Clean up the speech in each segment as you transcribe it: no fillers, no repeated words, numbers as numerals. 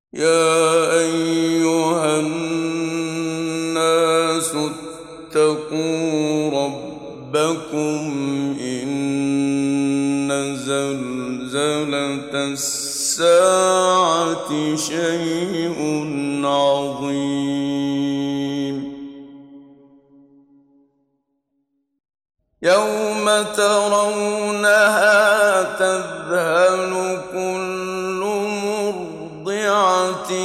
يا أيها الناس اتقوا ربكم إن زلزلة الساعة شيء عظيم يوم ترونها تذهل كل مرضعة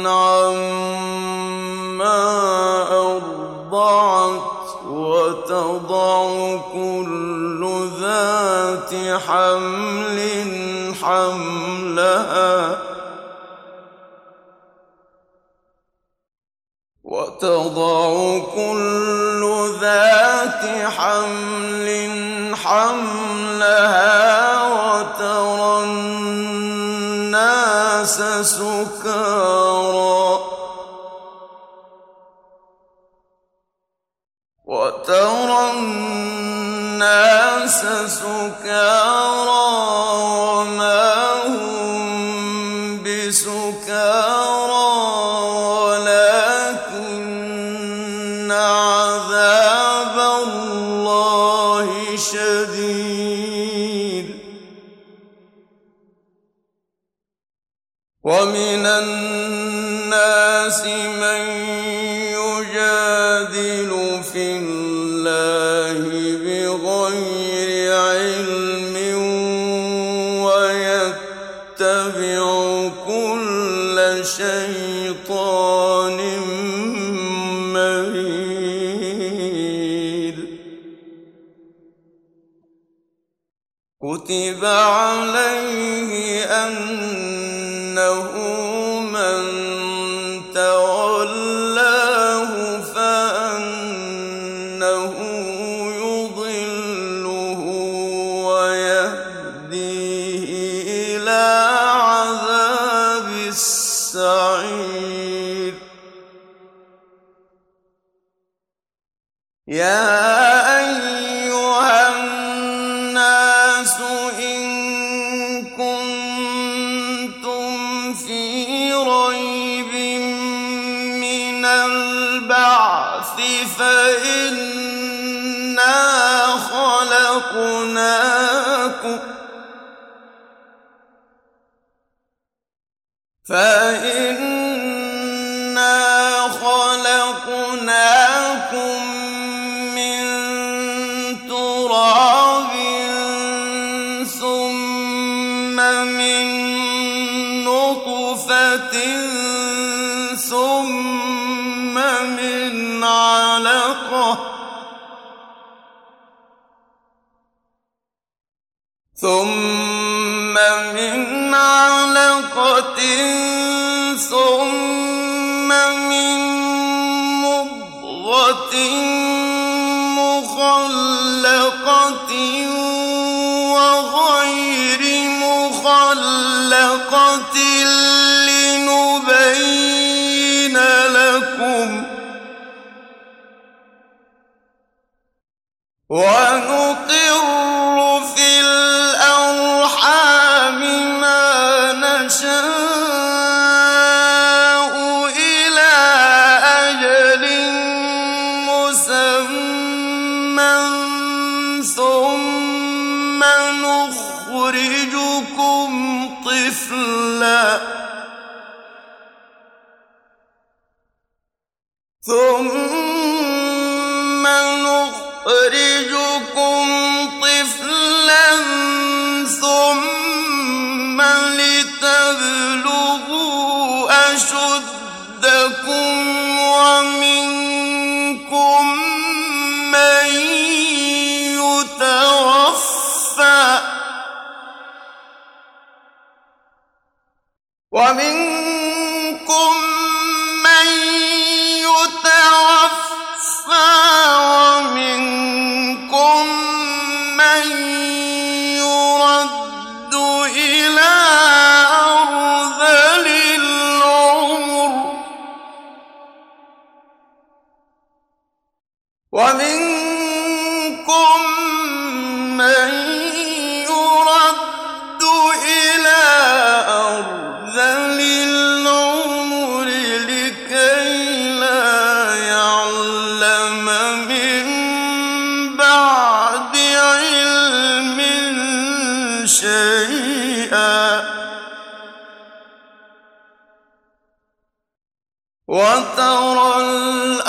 عما أرضعت وتضع كل ذات حمل حملها وترى الناس سكارى وما هم بسكارى ولكن عذاب الله شديد ومن الناس من يجادل في الله بغير علم ويتبع كل شيطان مريد كتب عليه أنه من تولاه فأنه يضله ويهديه إلى عذاب السعير يا أيها الناس إن كنتم في ريب من البعث فإنا خلقناكم من تراب ثم من نطفة ثم من علقة ثم من مضغة مخلقة وغير مخلقة لنبين لكم ونقر في الأرحام ما نشاء إلى أجل مسمى ثم نخرجكم طفلا ثم لتبلغوا أشدكم ومنكم من يتوفى ومنكم من يرد إلى أرذل العمر ومنكم من يرد إلى أرذل العمر وترى